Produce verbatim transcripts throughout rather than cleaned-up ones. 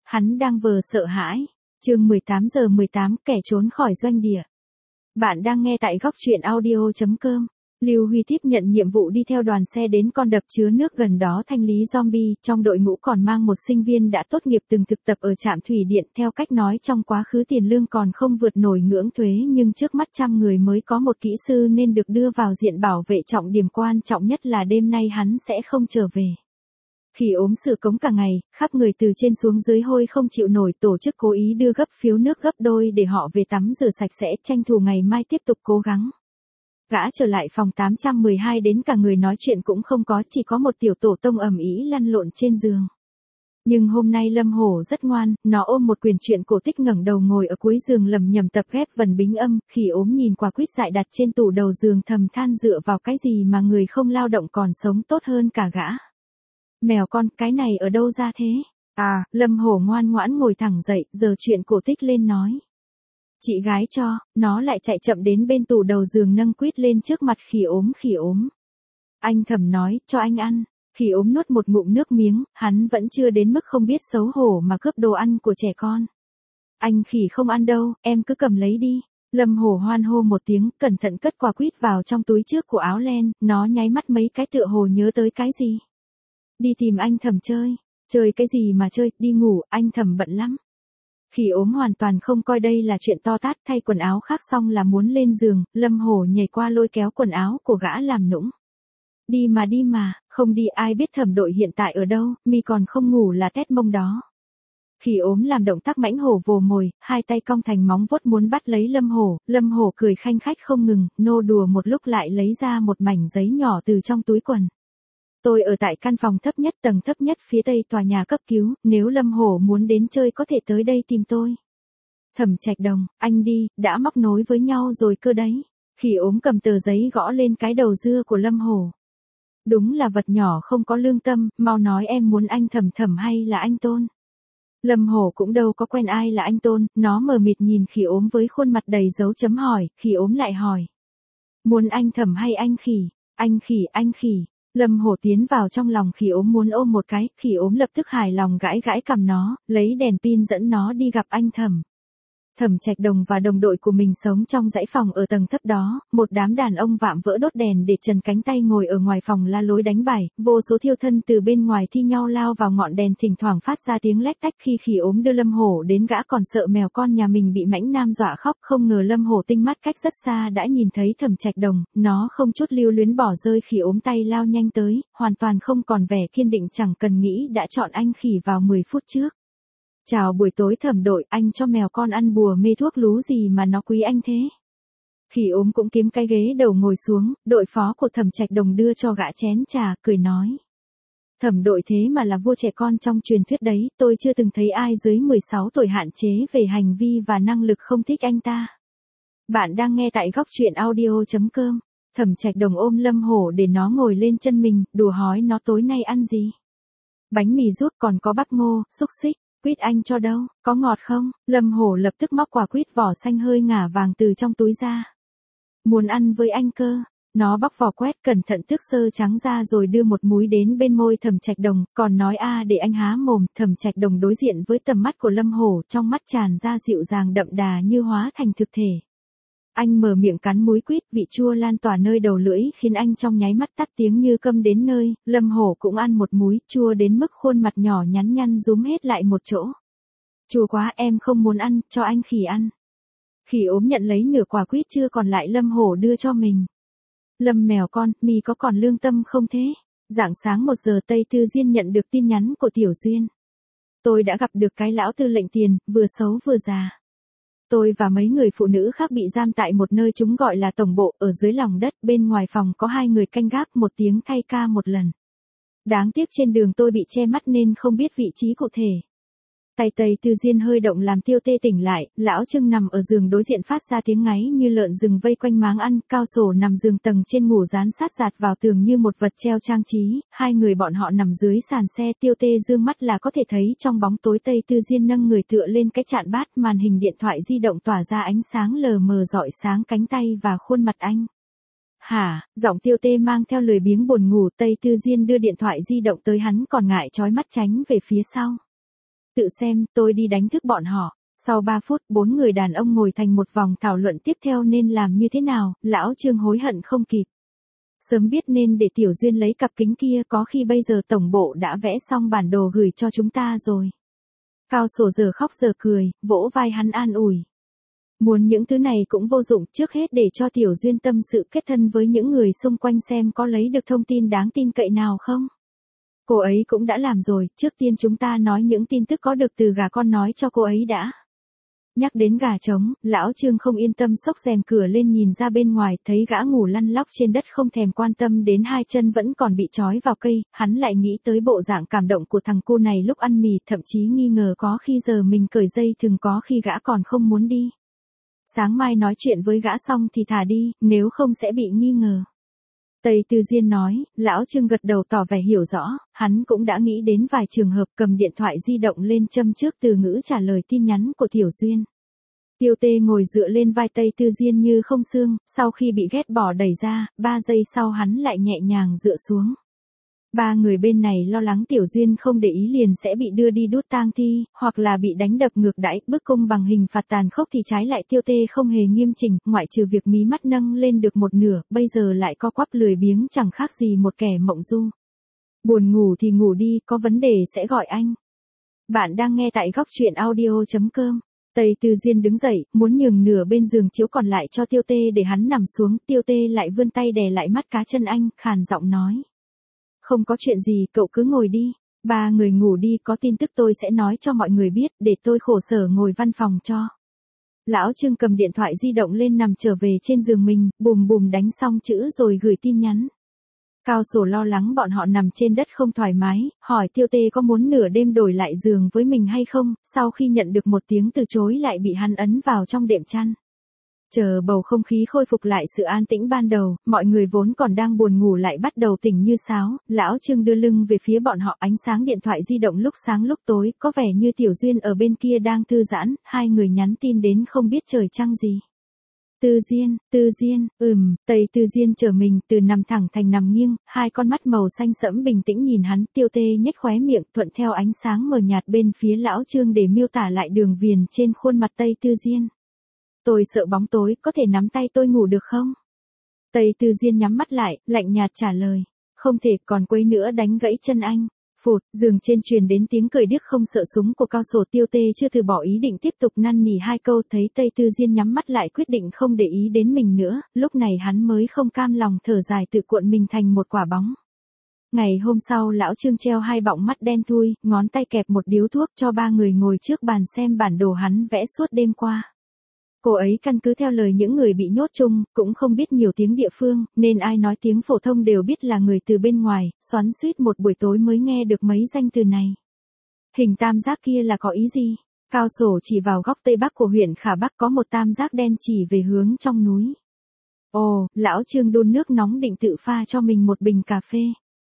hắn đang vờ sợ hãi. Chương mười tám giờ mười tám, kẻ trốn khỏi doanh địa. Bạn đang nghe tại góc truyện audio chấm com. Lưu Huy tiếp nhận nhiệm vụ đi theo đoàn xe đến con đập chứa nước gần đó thanh lý zombie, trong đội ngũ còn mang một sinh viên đã tốt nghiệp từng thực tập ở trạm thủy điện. Theo cách nói trong quá khứ tiền lương còn không vượt nổi ngưỡng thuế, nhưng trước mắt trăm người mới có một kỹ sư nên được đưa vào diện bảo vệ trọng điểm, quan trọng nhất là đêm nay hắn sẽ không trở về. Khi ốm sự cống cả ngày, khắp người từ trên xuống dưới hôi không chịu nổi, tổ chức cố ý đưa gấp phiếu nước gấp đôi để họ về tắm rửa sạch sẽ, tranh thủ ngày mai tiếp tục cố gắng. Gã trở lại phòng tám trăm mười hai đến cả người nói chuyện cũng không có, chỉ có một tiểu tổ tông ầm ĩ lăn lộn trên giường. Nhưng hôm nay Lâm Hổ rất ngoan, nó ôm một quyển truyện cổ tích ngẩng đầu ngồi ở cuối giường lẩm nhẩm tập ghép vần bính âm. Khi ốm nhìn quả quýt dại đặt trên tủ đầu giường thầm than, dựa vào cái gì mà người không lao động còn sống tốt hơn cả gã. Mèo con, cái này ở đâu ra thế? À, Lâm Hổ ngoan ngoãn ngồi thẳng dậy, giờ chuyện cổ tích lên nói. Chị gái cho, nó lại chạy chậm đến bên tủ đầu giường nâng quýt lên trước mặt Khỉ Ốm. Khỉ Ốm. Anh Thầm nói, cho anh ăn. Khỉ Ốm nuốt một ngụm nước miếng, hắn vẫn chưa đến mức không biết xấu hổ mà cướp đồ ăn của trẻ con. Anh Khỉ không ăn đâu, em cứ cầm lấy đi. Lâm Hổ hoan hô một tiếng, cẩn thận cất quả quýt vào trong túi trước của áo len, nó nháy mắt mấy cái tựa hồ nhớ tới cái gì. Đi tìm anh Thầm chơi. Chơi cái gì mà chơi, đi ngủ, anh Thầm bận lắm. Khỉ Ốm hoàn toàn không coi đây là chuyện to tát, thay quần áo khác xong là muốn lên giường, Lâm Hổ nhảy qua lôi kéo quần áo của gã làm nũng. Đi mà đi mà, không đi ai biết Thẩm đội hiện tại ở đâu, mi còn không ngủ là tét mông đó. Khỉ Ốm làm động tác mãnh hổ vồ mồi, hai tay cong thành móng vuốt muốn bắt lấy Lâm Hổ, Lâm Hổ cười khanh khách không ngừng, nô đùa một lúc lại lấy ra một mảnh giấy nhỏ từ trong túi quần. Tôi ở tại căn phòng thấp nhất, tầng thấp nhất phía tây tòa nhà cấp cứu, nếu Lâm Hổ muốn đến chơi có thể tới đây tìm tôi. Thẩm Trạch Đồng, anh đi, đã móc nối với nhau rồi cơ đấy. Khỉ Ốm cầm tờ giấy gõ lên cái đầu dưa của Lâm Hổ. Đúng là vật nhỏ không có lương tâm, mau nói em muốn anh Thẩm Thẩm hay là anh Tôn. Lâm Hổ cũng đâu có quen ai là anh Tôn, nó mờ mịt nhìn Khỉ Ốm với khuôn mặt đầy dấu chấm hỏi, Khỉ Ốm lại hỏi. Muốn anh Thẩm hay anh Khỉ? Anh Khỉ, anh Khỉ. Lâm Hổ tiến vào trong lòng Khỉ Ốm muốn ôm một cái, Khỉ Ốm lập tức hài lòng gãi gãi cằm nó, lấy đèn pin dẫn nó đi gặp anh Thẩm. Thẩm Trạch Đồng và đồng đội của mình sống trong dãy phòng ở tầng thấp đó, một đám đàn ông vạm vỡ đốt đèn để trần cánh tay ngồi ở ngoài phòng la lối đánh bài, vô số thiêu thân từ bên ngoài thi nhau lao vào ngọn đèn, thỉnh thoảng phát ra tiếng lách tách. Khi Khỉ Ốm đưa Lâm Hổ đến, gã còn sợ mèo con nhà mình bị mãnh nam dọa khóc, không ngờ Lâm Hổ tinh mắt cách rất xa đã nhìn thấy Thẩm Trạch Đồng, nó không chút lưu luyến bỏ rơi Khỉ Ốm, tay lao nhanh tới, hoàn toàn không còn vẻ kiên định, chẳng cần nghĩ đã chọn anh Khỉ vào mười phút trước. Chào buổi tối Thẩm đội, anh cho mèo con ăn bùa mê thuốc lú gì mà nó quý anh thế? Khỉ Ốm cũng kiếm cái ghế đầu ngồi xuống, đội phó của Thẩm Trạch Đồng đưa cho gã chén trà, cười nói. Thẩm đội thế mà là vua trẻ con trong truyền thuyết đấy, tôi chưa từng thấy ai dưới mười sáu tuổi hạn chế về hành vi và năng lực không thích anh ta. Bạn đang nghe tại góc truyện audio chấm com. Thẩm Trạch Đồng ôm Lâm Hổ để nó ngồi lên chân mình, đùa hói nó tối nay ăn gì? Bánh mì ruốc, còn có bắp ngô, xúc xích. Quýt anh cho đâu, có ngọt không? Lâm Hổ lập tức móc quả quýt vỏ xanh hơi ngả vàng từ trong túi ra. Muốn ăn với anh cơ. Nó bóc vỏ quét cẩn thận tước sơ trắng ra rồi đưa một múi đến bên môi Thẩm Trạch Đồng, còn nói a để anh há mồm. Thẩm Trạch Đồng đối diện với tầm mắt của Lâm Hổ, trong mắt tràn ra dịu dàng đậm đà như hóa thành thực thể. Anh mở miệng cắn múi quýt, vị chua lan tỏa nơi đầu lưỡi khiến anh trong nháy mắt tắt tiếng như câm đến nơi. Lâm Hổ cũng ăn một múi, chua đến mức khuôn mặt nhỏ nhắn nhăn rúm hết lại một chỗ. Chua quá, em không muốn ăn, cho anh Khỉ ăn. Khỉ Ốm nhận lấy nửa quả quýt chưa còn lại Lâm Hổ đưa cho mình. Lâm mèo con, mi có còn lương tâm không thế? Rạng sáng một giờ Tây Tư Diên nhận được tin nhắn của Tiểu Duyên. Tôi đã gặp được cái lão tư lệnh tiền, vừa xấu vừa già. Tôi và mấy người phụ nữ khác bị giam tại một nơi chúng gọi là tổng bộ, ở dưới lòng đất, bên ngoài phòng có hai người canh gác, một tiếng thay ca một lần. Đáng tiếc trên đường tôi bị che mắt nên không biết vị trí cụ thể. Tay Tây Tư Diên hơi động làm Tiêu Tê tỉnh lại, lão Trưng nằm ở giường đối diện phát ra tiếng ngáy như lợn rừng vây quanh máng ăn, Cao Sổ nằm giường tầng trên ngủ dán sát dạt vào tường như một vật treo trang trí, hai người bọn họ nằm dưới sàn xe. Tiêu Tê dương mắt là có thể thấy trong bóng tối Tây Tư Diên nâng người tựa lên cái chạn bát, màn hình điện thoại di động tỏa ra ánh sáng lờ mờ rọi sáng cánh tay và khuôn mặt anh. Hả, giọng Tiêu Tê mang theo lười biếng buồn ngủ. Tây Tư Diên đưa điện thoại di động tới hắn còn ngại chói mắt tránh về phía sau. tự xem, tôi đi đánh thức bọn họ. Sau ba phút, bốn người đàn ông ngồi thành một vòng thảo luận tiếp theo nên làm như thế nào, lão Trương hối hận không kịp. Sớm biết nên để Tiểu Duyên lấy cặp kính kia, có khi bây giờ tổng bộ đã vẽ xong bản đồ gửi cho chúng ta rồi. Cao Sổ giờ khóc giờ cười, vỗ vai hắn an ủi. Muốn những thứ này cũng vô dụng, trước hết để cho Tiểu Duyên tâm sự kết thân với những người xung quanh xem có lấy được thông tin đáng tin cậy nào không. Cô ấy cũng đã làm rồi, trước tiên chúng ta nói những tin tức có được từ gà con nói cho cô ấy đã. Nhắc đến gà trống, lão Trương không yên tâm xốc rèm cửa lên nhìn ra bên ngoài, thấy gã ngủ lăn lóc trên đất không thèm quan tâm đến hai chân vẫn còn bị trói vào cây, hắn lại nghĩ tới bộ dạng cảm động của thằng cu này lúc ăn mì, thậm chí nghi ngờ có khi giờ mình cởi dây thừng, có khi gã còn không muốn đi. Sáng mai nói chuyện với gã xong thì thả đi, nếu không sẽ bị nghi ngờ. Tây Tư Diên nói, lão Trương gật đầu tỏ vẻ hiểu rõ, hắn cũng đã nghĩ đến vài trường hợp, cầm điện thoại di động lên châm trước từ ngữ trả lời tin nhắn của Tiểu Duyên. Tiêu Tê ngồi dựa lên vai Tây Tư Diên như không xương, sau khi bị ghét bỏ đẩy ra, ba giây sau hắn lại nhẹ nhàng dựa xuống. Ba người bên này lo lắng Tiểu Duyên không để ý liền sẽ bị đưa đi đốt tang thi, hoặc là bị đánh đập ngược đãi, bức cung bằng hình phạt tàn khốc, thì trái lại Tiêu Tê không hề nghiêm chỉnh, ngoại trừ việc mí mắt nâng lên được một nửa, bây giờ lại co quắp lười biếng chẳng khác gì một kẻ mộng du. Buồn ngủ thì ngủ đi, có vấn đề sẽ gọi anh. Bạn đang nghe tại góc truyện audio chấm com. Tây Tư Diên đứng dậy, muốn nhường nửa bên giường chiếu còn lại cho Tiêu Tê để hắn nằm xuống, Tiêu Tê lại vươn tay đè lại mắt cá chân anh, khàn giọng nói. Không có chuyện gì, cậu cứ ngồi đi. Ba người ngủ đi, có tin tức tôi sẽ nói cho mọi người biết, để tôi khổ sở ngồi văn phòng cho. Lão Trương cầm điện thoại di động lên nằm trở về trên giường mình, bùm bùm đánh xong chữ rồi gửi tin nhắn. Cao Sổ lo lắng bọn họ nằm trên đất không thoải mái, hỏi Tiêu Tê có muốn nửa đêm đổi lại giường với mình hay không, sau khi nhận được một tiếng từ chối lại bị hắn ấn vào trong đệm chăn. Chờ bầu không khí khôi phục lại sự an tĩnh ban đầu, mọi người vốn còn đang buồn ngủ lại bắt đầu tỉnh như sáo, lão Trương đưa lưng về phía bọn họ, ánh sáng điện thoại di động lúc sáng lúc tối, có vẻ như Tiểu Duyên ở bên kia đang thư giãn, hai người nhắn tin đến không biết trời trăng gì. Tư Diên, Tư Diên, ừm, Tây Tư Diên trở mình từ nằm thẳng thành nằm nghiêng, hai con mắt màu xanh sẫm bình tĩnh nhìn hắn, Tiêu Tê nhếch khóe miệng thuận theo ánh sáng mờ nhạt bên phía lão Trương để miêu tả lại đường viền trên khuôn mặt Tây Tư Diên. Tôi sợ bóng tối, có thể nắm tay tôi ngủ được không? Tây Tư Diên nhắm mắt lại, lạnh nhạt trả lời. Không thể, còn quấy nữa đánh gãy chân anh. Phụt, giường trên truyền đến tiếng cười điếc không sợ súng của Cao Sổ. Tiêu Tê chưa từ bỏ ý định tiếp tục năn nỉ hai câu, thấy Tây Tư Diên nhắm mắt lại quyết định không để ý đến mình nữa, lúc này hắn mới không cam lòng thở dài tự cuộn mình thành một quả bóng. Ngày hôm sau lão Trương treo hai bọng mắt đen thui, ngón tay kẹp một điếu thuốc cho ba người ngồi trước bàn xem bản đồ hắn vẽ suốt đêm qua. Cô ấy căn cứ theo lời những người bị nhốt chung, cũng không biết nhiều tiếng địa phương, nên ai nói tiếng phổ thông đều biết là người từ bên ngoài, xoắn xuýt một buổi tối mới nghe được mấy danh từ này. Hình tam giác kia là có ý gì? Cao Sổ chỉ vào góc tây bắc của huyện Khả Bắc có một tam giác đen chỉ về hướng trong núi. Ồ, lão Trương đun nước nóng định tự pha cho mình một bình cà phê.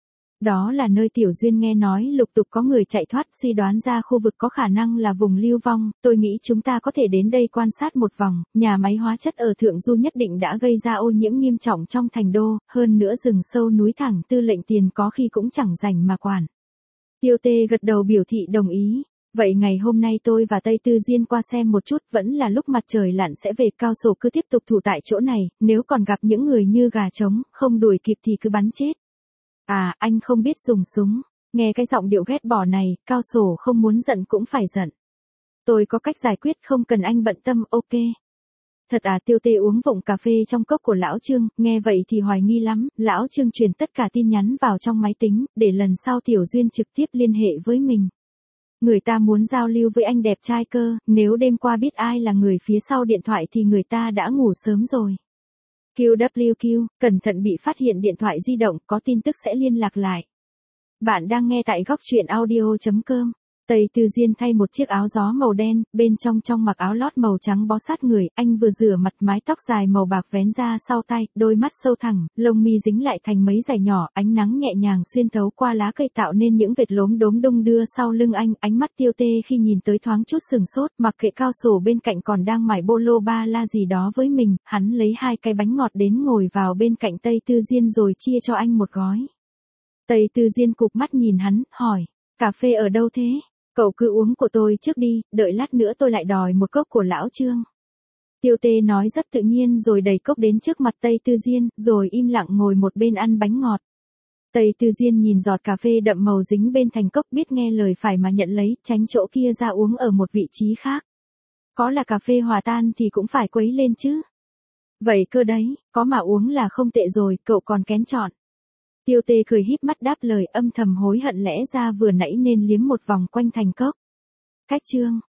Đó là nơi Tiểu Duyên nghe nói lục tục có người chạy thoát, suy đoán ra khu vực có khả năng là vùng lưu vong, tôi nghĩ chúng ta có thể đến đây quan sát một vòng, nhà máy hóa chất ở Thượng Du nhất định đã gây ra ô nhiễm nghiêm trọng trong thành đô, hơn nữa rừng sâu núi thẳng tư lệnh Tiền có khi cũng chẳng rảnh mà quản. Tiêu Tê gật đầu biểu thị đồng ý. Vậy ngày hôm nay tôi và Tây Tư Diên qua xem một chút, vẫn là lúc mặt trời lặn sẽ về. Cao Sổ cứ tiếp tục thủ tại chỗ này, nếu còn gặp những người như gà trống, không đuổi kịp thì cứ bắn chết. À, anh không biết dùng súng. Nghe cái giọng điệu ghét bỏ này, Cao Sổ không muốn giận cũng phải giận. Tôi có cách giải quyết, không cần anh bận tâm, ok. Thật à? Tiêu Tê uống vụng cà phê trong cốc của lão Trương, nghe vậy thì hoài nghi lắm, lão Trương truyền tất cả tin nhắn vào trong máy tính, để lần sau Tiểu Duyên trực tiếp liên hệ với mình. Người ta muốn giao lưu với anh đẹp trai cơ, nếu đêm qua biết ai là người phía sau điện thoại thì người ta đã ngủ sớm rồi. quy vê kép quy, cẩn thận bị phát hiện điện thoại di động, có tin tức sẽ liên lạc lại. Bạn đang nghe tại góc truyện audio chấm com. Tây Tư Diên thay một chiếc áo gió màu đen, bên trong trong mặc áo lót màu trắng bó sát người, anh vừa rửa mặt, mái tóc dài màu bạc vén ra sau tai, đôi mắt sâu thẳng, lông mi dính lại thành mấy dải nhỏ, ánh nắng nhẹ nhàng xuyên thấu qua lá cây tạo nên những vệt lốm đốm đung đưa sau lưng anh, ánh mắt Tiêu Tê khi nhìn tới thoáng chút sừng sốt, mặc kệ Cao Sổ bên cạnh còn đang mải bolo ba la gì đó với mình, hắn lấy hai cái bánh ngọt đến ngồi vào bên cạnh Tây Tư Diên rồi chia cho anh một gói. Tây Tư Diên cụp mắt nhìn hắn, hỏi, cà phê ở đâu thế? Cậu cứ uống của tôi trước đi, đợi lát nữa tôi lại đòi một cốc của lão Trương. Tiêu Tê nói rất tự nhiên rồi đẩy cốc đến trước mặt Tây Tư Diên, rồi im lặng ngồi một bên ăn bánh ngọt. Tây Tư Diên nhìn giọt cà phê đậm màu dính bên thành cốc, biết nghe lời phải mà nhận lấy, tránh chỗ kia ra uống ở một vị trí khác. Có là cà phê hòa tan thì cũng phải quấy lên chứ. Vậy cơ đấy, có mà uống là không tệ rồi, cậu còn kén chọn. Tiêu Tê cười híp mắt đáp lời, âm thầm hối hận lẽ ra vừa nãy nên liếm một vòng quanh thành cốc. Cách chương